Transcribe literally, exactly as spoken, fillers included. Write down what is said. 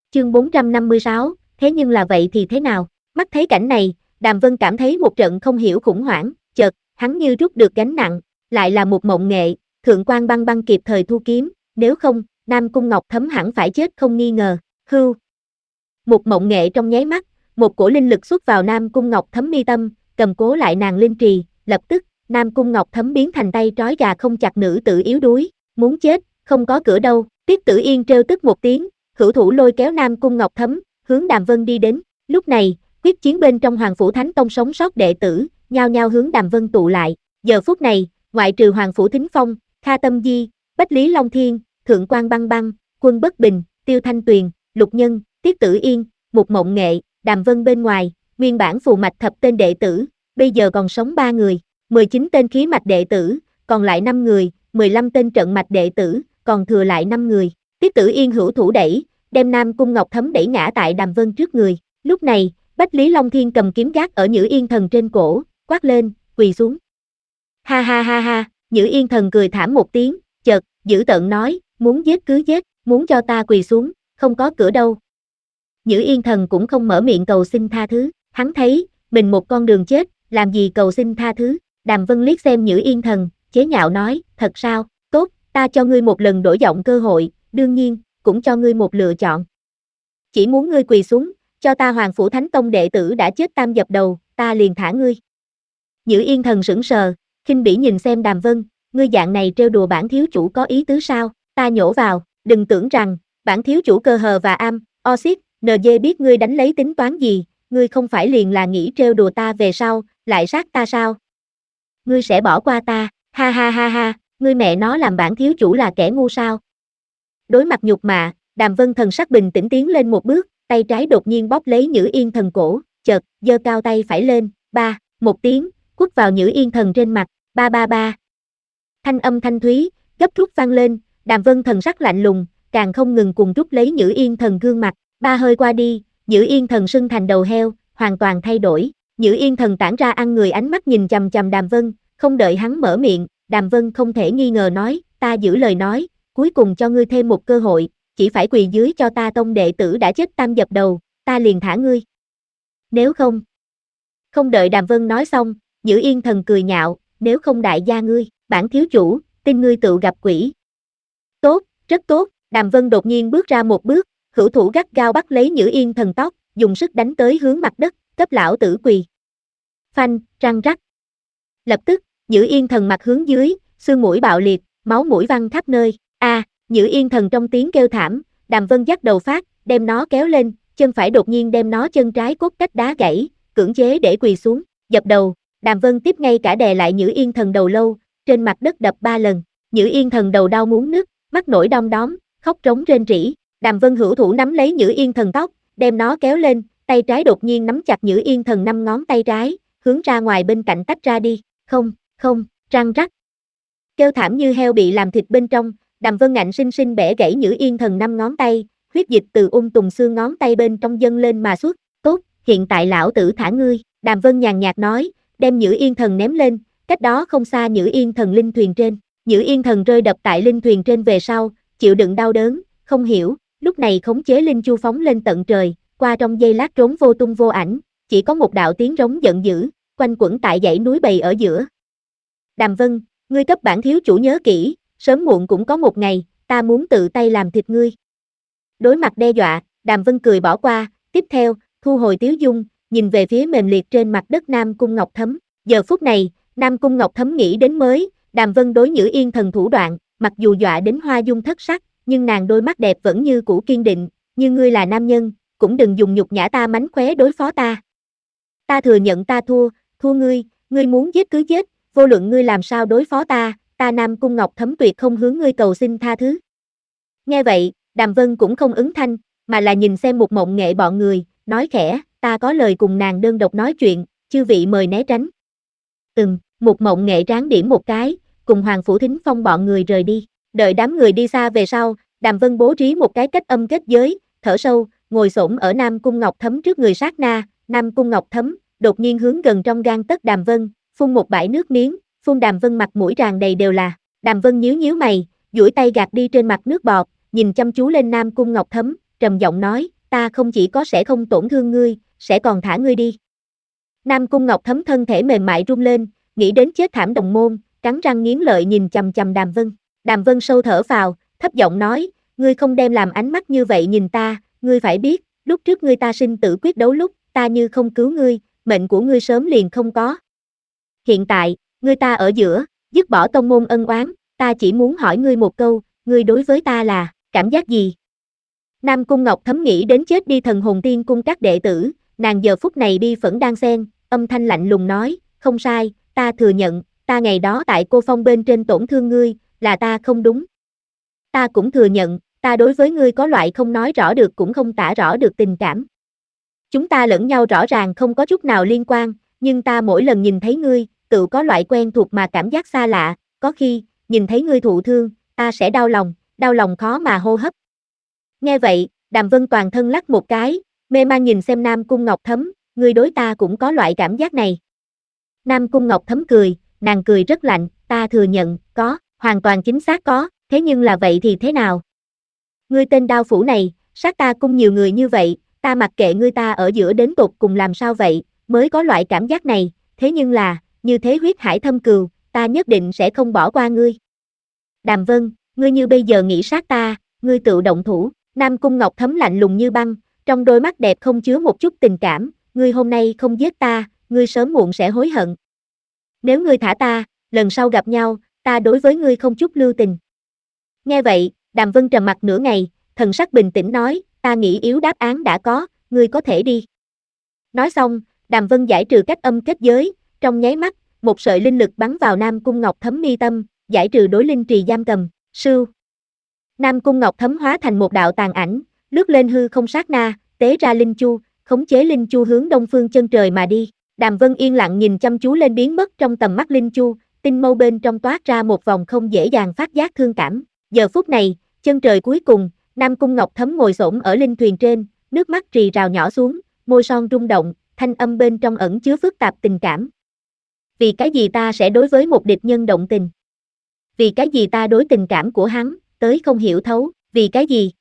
Chương bốn trăm năm mươi sáu, thế nhưng là vậy thì thế nào? Mắt thấy cảnh này, Đàm Vân cảm thấy một trận không hiểu khủng hoảng, chợt, hắn như rút được gánh nặng, lại là một mộng nghệ, Thượng quan Băng Băng kịp thời thu kiếm, nếu không, Nam Cung Ngọc Thấm hẳn phải chết không nghi ngờ. Hưu. Một mộng nghệ trong nháy mắt, một cổ linh lực xuất vào Nam Cung Ngọc Thấm mi tâm, cầm cố lại nàng linh trì, lập tức, Nam Cung Ngọc Thấm biến thành tay trói gà không chặt nữ tử yếu đuối, muốn chết, không có cửa đâu. Tiết Tử Yên trêu tức một tiếng, hữu thủ lôi kéo Nam Cung Ngọc Thấm, hướng Đàm Vân đi đến. Lúc này, quyết chiến bên trong Hoàng Phủ Thánh Tông sống sót đệ tử, nhao nhao hướng Đàm Vân tụ lại. Giờ phút này, ngoại trừ Hoàng Phủ Thính Phong, Kha Tâm Di, Bách Lý Long Thiên, Thượng quan Băng Băng, Quân Bất Bình, Tiêu Thanh Tuyền, Lục Nhân, Tiết Tử Yên, Mục Mộng Nghệ, Đàm Vân bên ngoài, nguyên bản phù mạch thập tên đệ tử, bây giờ còn sống ba người, mười chín tên khí mạch đệ tử, còn lại năm người, mười lăm tên trận mạch đệ tử, còn thừa lại năm người. Tiết Tử Yên hữu thủ đẩy, đem Nam Cung Ngọc Thấm đẩy ngã tại Đàm Vân trước người. Lúc này, Bách Lý Long Thiên cầm kiếm gác ở Nhữ Yên Thần trên cổ, quát lên, quỳ xuống. Ha ha ha ha, Nhữ Yên Thần cười thảm một tiếng, chợt, dữ tợn nói, muốn giết cứ giết, muốn cho ta quỳ xuống, không có cửa đâu. Nhữ Yên Thần cũng không mở miệng cầu xin tha thứ, hắn thấy, mình một con đường chết, làm gì cầu xin tha thứ. Đàm Vân liếc xem Nhữ Yên Thần, chế nhạo nói, thật sao, tốt, ta cho ngươi một lần đổi giọng cơ hội, đương nhiên, cũng cho ngươi một lựa chọn. Chỉ muốn ngươi quỳ xuống, cho ta Hoàng Phủ Thánh Tông đệ tử đã chết tam dập đầu, ta liền thả ngươi. Nhữ Yên Thần sững sờ, khinh bỉ nhìn xem Đàm Vân, ngươi dạng này trêu đùa bản thiếu chủ có ý tứ sao? Ta nhổ vào, đừng tưởng rằng, bản thiếu chủ cơ hờ và am, oxit, en giê biết ngươi đánh lấy tính toán gì, ngươi không phải liền là nghĩ trêu đùa ta về sau, lại sát ta sao? Ngươi sẽ bỏ qua ta, ha ha ha ha, ngươi mẹ nó làm bản thiếu chủ là kẻ ngu sao? Đối mặt nhục mạ, Đàm Vân thần sắc bình tĩnh tiến lên một bước, tay trái đột nhiên bóp lấy Nhữ Yên Thần cổ, chợt, giơ cao tay phải lên, ba, một tiếng, quất vào Nhữ Yên Thần trên mặt, ba ba ba. Thanh âm thanh thúy, gấp rút vang lên, Đàm Vân thần sắc lạnh lùng, càng không ngừng cùng rút lấy Nhữ Yên Thần gương mặt, ba hơi qua đi, Nhữ Yên Thần sưng thành đầu heo, hoàn toàn thay đổi. Nhữ Yên Thần tản ra ăn người ánh mắt nhìn chằm chằm Đàm Vân, không đợi hắn mở miệng, Đàm Vân không thể nghi ngờ nói, ta giữ lời nói, cuối cùng cho ngươi thêm một cơ hội, chỉ phải quỳ dưới cho ta tông đệ tử đã chết tam dập đầu, ta liền thả ngươi. Nếu không, không đợi Đàm Vân nói xong, Nhữ Yên Thần cười nhạo, nếu không đại gia ngươi, bản thiếu chủ, tin ngươi tự gặp quỷ. Tốt, rất tốt, Đàm Vân đột nhiên bước ra một bước, hữu thủ gắt gao bắt lấy Nhữ Yên Thần tóc, dùng sức đánh tới hướng mặt đất, cấp lão tử quỳ. Phanh, răng rắc. Lập tức, Nhữ Yên Thần mặt hướng dưới, xương mũi bạo liệt, máu mũi văng khắp nơi. A, à, Nhữ Yên Thần trong tiếng kêu thảm, Đàm Vân dắt đầu phát, đem nó kéo lên, chân phải đột nhiên đem nó chân trái cốt cách đá gãy, cưỡng chế để quỳ xuống, dập đầu. Đàm Vân tiếp ngay cả đè lại Nhữ Yên Thần đầu lâu, trên mặt đất đập ba lần. Nhữ Yên Thần đầu đau muốn nứt, mắt nổi đom đóm, khóc trống rên rỉ. Đàm Vân hữu thủ nắm lấy Nhữ Yên Thần tóc, đem nó kéo lên, tay trái đột nhiên nắm chặt Nhữ Yên Thần năm ngón tay trái, hướng ra ngoài bên cạnh tách ra đi. Không, không, răng rắc. Kêu thảm như heo bị làm thịt bên trong, Đàm Vân ngạnh sinh sinh bẻ gãy Nhữ Yên Thần năm ngón tay, huyết dịch từ ung tùng xương ngón tay bên trong dâng lên mà xuất. Tốt, hiện tại lão tử thả ngươi, Đàm Vân nhàn nhạt nói, đem Nhữ Yên Thần ném lên, cách đó không xa Nhữ Yên Thần linh thuyền trên. Nhữ Yên Thần rơi đập tại linh thuyền trên về sau, chịu đựng đau đớn, không hiểu, lúc này khống chế linh chu phóng lên tận trời, qua trong giây lát trốn vô tung vô ảnh, chỉ có một đạo tiếng rống giận dữ, quanh quẩn tại dãy núi bầy ở giữa. Đàm Vân, ngươi cấp bản thiếu chủ nhớ kỹ, sớm muộn cũng có một ngày, ta muốn tự tay làm thịt ngươi. Đối mặt đe dọa, Đàm Vân cười bỏ qua, tiếp theo, thu hồi tiếu dung, nhìn về phía mềm liệt trên mặt đất Nam Cung Ngọc Thấm. Giờ phút này, Nam Cung Ngọc Thấm nghĩ đến mới, Đàm Vân đối Nhữ Yên Thần thủ đoạn, mặc dù dọa đến hoa dung thất sắc, nhưng nàng đôi mắt đẹp vẫn như cũ kiên định, như ngươi là nam nhân, cũng đừng dùng nhục nhã ta mánh khóe đối phó ta. Ta thừa nhận ta thua, thua ngươi, ngươi muốn giết cứ giết, vô luận ngươi làm sao đối phó ta, ta Nam Cung Ngọc Thấm tuyệt không hướng ngươi cầu xin tha thứ. Nghe vậy, Đàm Vân cũng không ứng thanh, mà là nhìn xem Một Mộng Nghệ bọn người, nói khẽ, ta có lời cùng nàng đơn độc nói chuyện, chư vị mời né tránh. Ừm, Một Mộng Nghệ tráng điểm một cái, cùng Hoàng Phủ Thính Phong bọn người rời đi. Đợi đám người đi xa về sau, Đàm Vân bố trí một cái cách âm kết giới, thở sâu, ngồi xổm ở Nam Cung Ngọc Thấm trước người sát na, Nam Cung Ngọc Thấm, đột nhiên hướng gần trong gang tấc Đàm Vân, phun một bãi nước miếng, phun Đàm Vân mặt mũi tràn đầy đều là. Đàm Vân nhíu nhíu mày, duỗi tay gạt đi trên mặt nước bọt, nhìn chăm chú lên Nam Cung Ngọc Thấm, trầm giọng nói, ta không chỉ có sẽ không tổn thương ngươi, sẽ còn thả ngươi đi. Nam Cung Ngọc Thấm thân thể mềm mại rung lên, nghĩ đến chết thảm đồng môn, cắn răng nghiến lợi nhìn chằm chằm Đàm Vân. Đàm Vân sâu thở phào, thấp giọng nói, ngươi không đem làm ánh mắt như vậy nhìn ta, ngươi phải biết, lúc trước ngươi ta sinh tử quyết đấu lúc, ta như không cứu ngươi, mệnh của ngươi sớm liền không có. Hiện tại, ngươi ta ở giữa, dứt bỏ tông môn ân oán, ta chỉ muốn hỏi ngươi một câu, ngươi đối với ta là, cảm giác gì? Nam Cung Ngọc Thấm nghĩ đến chết đi thần hồn tiên cung các đệ tử, nàng giờ phút này bi phẫn đang xen, âm thanh lạnh lùng nói, không sai, ta thừa nhận, ta ngày đó tại Cô Phong bên trên tổn thương ngươi, là ta không đúng. Ta cũng thừa nhận, ta đối với ngươi có loại không nói rõ được cũng không tả rõ được tình cảm. Chúng ta lẫn nhau rõ ràng không có chút nào liên quan, nhưng ta mỗi lần nhìn thấy ngươi, tự có loại quen thuộc mà cảm giác xa lạ, có khi, nhìn thấy ngươi thụ thương, ta sẽ đau lòng, đau lòng khó mà hô hấp. Nghe vậy, Đàm Vân toàn thân lắc một cái, mê man nhìn xem Nam Cung Ngọc Thấm, ngươi đối ta cũng có loại cảm giác này. Nam Cung Ngọc Thấm cười, nàng cười rất lạnh, ta thừa nhận, có, hoàn toàn chính xác có, thế nhưng là vậy thì thế nào? Ngươi tên đao phủ này, sát ta cung nhiều người như vậy, ta mặc kệ ngươi ta ở giữa đến tột cùng làm sao vậy, mới có loại cảm giác này, thế nhưng là, như thế huyết hải thâm cừu, ta nhất định sẽ không bỏ qua ngươi. Đàm Vân, ngươi như bây giờ nghĩ sát ta, ngươi tự động thủ, Nam Cung Ngọc Thấm lạnh lùng như băng, trong đôi mắt đẹp không chứa một chút tình cảm, ngươi hôm nay không giết ta, ngươi sớm muộn sẽ hối hận. Nếu ngươi thả ta, lần sau gặp nhau, ta đối với ngươi không chút lưu tình. Nghe vậy, Đàm Vân trầm mặc nửa ngày, thần sắc bình tĩnh nói, ta nghĩ yếu đáp án đã có, ngươi có thể đi. Nói xong, Đàm Vân giải trừ cách âm kết giới, trong nháy mắt, một sợi linh lực bắn vào Nam Cung Ngọc Thấm mi tâm, giải trừ đối linh trì giam cầm, sưu. Nam Cung Ngọc Thấm hóa thành một đạo tàn ảnh, lướt lên hư không sát na, tế ra linh chu, khống chế linh chu hướng đông phương chân trời mà đi. Đàm Vân yên lặng nhìn chăm chú lên biến mất trong tầm mắt linh chu, tinh mâu bên trong toát ra một vòng không dễ dàng phát giác thương cảm. Giờ phút này, chân trời cuối cùng, Nam Cung Ngọc Thấm ngồi xổm ở linh thuyền trên, nước mắt rì rào nhỏ xuống, môi son rung động, thanh âm bên trong ẩn chứa phức tạp tình cảm. Vì cái gì ta sẽ đối với một địch nhân động tình? Vì cái gì ta đối tình cảm của hắn, tới không hiểu thấu, vì cái gì?